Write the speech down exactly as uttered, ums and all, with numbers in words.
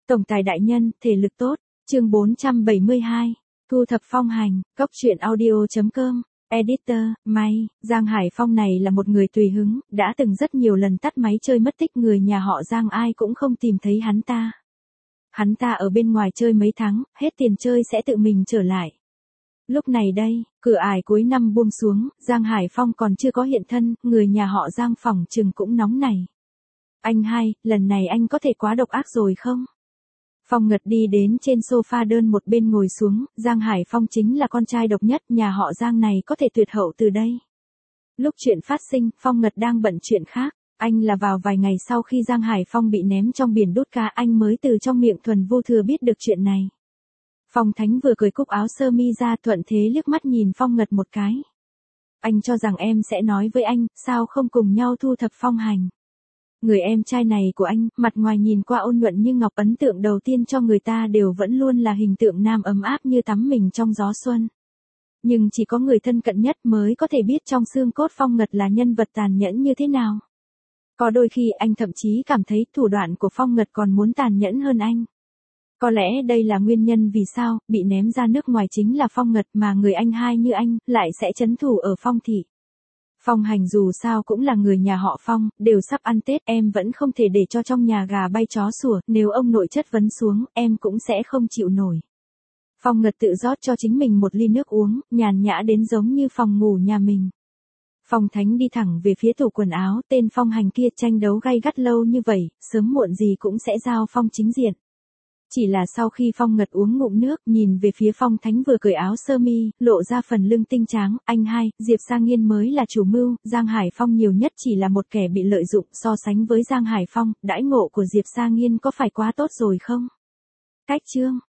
Tổng tài đại nhân, thể lực tốt. Chương bốn trăm bảy mươi hai. Thu thập phong hành, cốc truyện audio chấm com. Editor, May, Giang Hải Phong này là một người tùy hứng, đã từng rất nhiều lần tắt máy chơi mất tích, người nhà họ Giang ai cũng không tìm thấy hắn ta. Hắn ta ở bên ngoài chơi mấy tháng, hết tiền chơi sẽ tự mình trở lại. Lúc này đây, cửa ải cuối năm buông xuống, Giang Hải Phong còn chưa có hiện thân, người nhà họ Giang phỏng chừng cũng nóng này. Anh hai, lần này anh có thể quá độc ác rồi không? Phong Ngật đi đến trên sofa đơn một bên ngồi xuống, Giang Hải Phong chính là con trai độc nhất, nhà họ Giang này có thể tuyệt hậu từ đây. Lúc chuyện phát sinh, Phong Ngật đang bận chuyện khác, anh là vào vài ngày sau khi Giang Hải Phong bị ném trong biển đút cá anh mới từ trong miệng Thuần Vô Thừa biết được chuyện này. Phong Thánh vừa cởi cúc áo sơ mi ra, thuận thế liếc mắt nhìn Phong Ngật một cái. Anh cho rằng em sẽ nói với anh, sao không cùng nhau thu thập phong hành. Người em trai này của anh, mặt ngoài nhìn qua ôn nhuận như ngọc, ấn tượng đầu tiên cho người ta đều vẫn luôn là hình tượng nam ấm áp như tắm mình trong gió xuân. Nhưng chỉ có người thân cận nhất mới có thể biết trong xương cốt Phong Ngật là nhân vật tàn nhẫn như thế nào. Có đôi khi anh thậm chí cảm thấy thủ đoạn của Phong Ngật còn muốn tàn nhẫn hơn anh. Có lẽ đây là nguyên nhân vì sao, bị ném ra nước ngoài chính là Phong Ngật mà người anh hai như anh, lại sẽ trấn thủ ở Phong thị. Phong hành dù sao cũng là người nhà họ Phong, đều sắp ăn Tết, em vẫn không thể để cho trong nhà gà bay chó sủa, nếu ông nội chất vấn xuống, em cũng sẽ không chịu nổi. Phong Ngật tự rót cho chính mình một ly nước uống, nhàn nhã đến giống như phòng ngủ nhà mình. Phong Thánh đi thẳng về phía tủ quần áo, tên Phong hành kia tranh đấu gay gắt lâu như vậy, sớm muộn gì cũng sẽ giao Phong chính diện. Chỉ là sau khi Phong Ngật uống ngụm nước, nhìn về phía Phong Thánh vừa cởi áo sơ mi, lộ ra phần lưng tinh tráng, anh hai, Diệp Sa Nghiên mới là chủ mưu, Giang Hải Phong nhiều nhất chỉ là một kẻ bị lợi dụng, so sánh với Giang Hải Phong, đãi ngộ của Diệp Sa Nghiên có phải quá tốt rồi không? Cách chương,